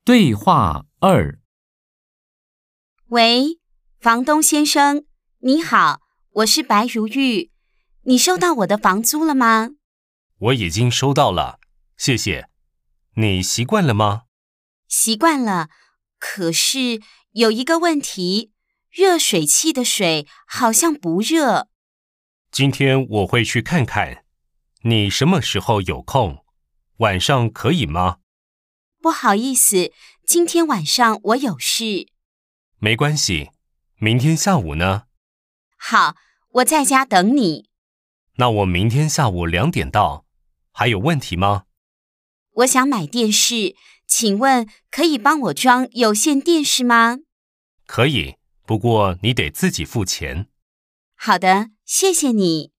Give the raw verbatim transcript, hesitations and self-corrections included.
对话二。 喂，房东先生，你好，我是白如玉，你收到我的房租了吗？ 我已经收到了，谢谢。你习惯了吗？ 习惯了，可是有一个问题，热水器的水好像不热。 今天我会去看看，你什么时候有空？晚上可以吗？ 不好意思，今天晚上我有事。 没关系，明天下午呢？ 好，我在家等你。 那我明天下午两点到，还有问题吗？ 我想买电视，请问可以帮我装有线电视吗？ 可以，不过你得自己付钱。 好的，谢谢你。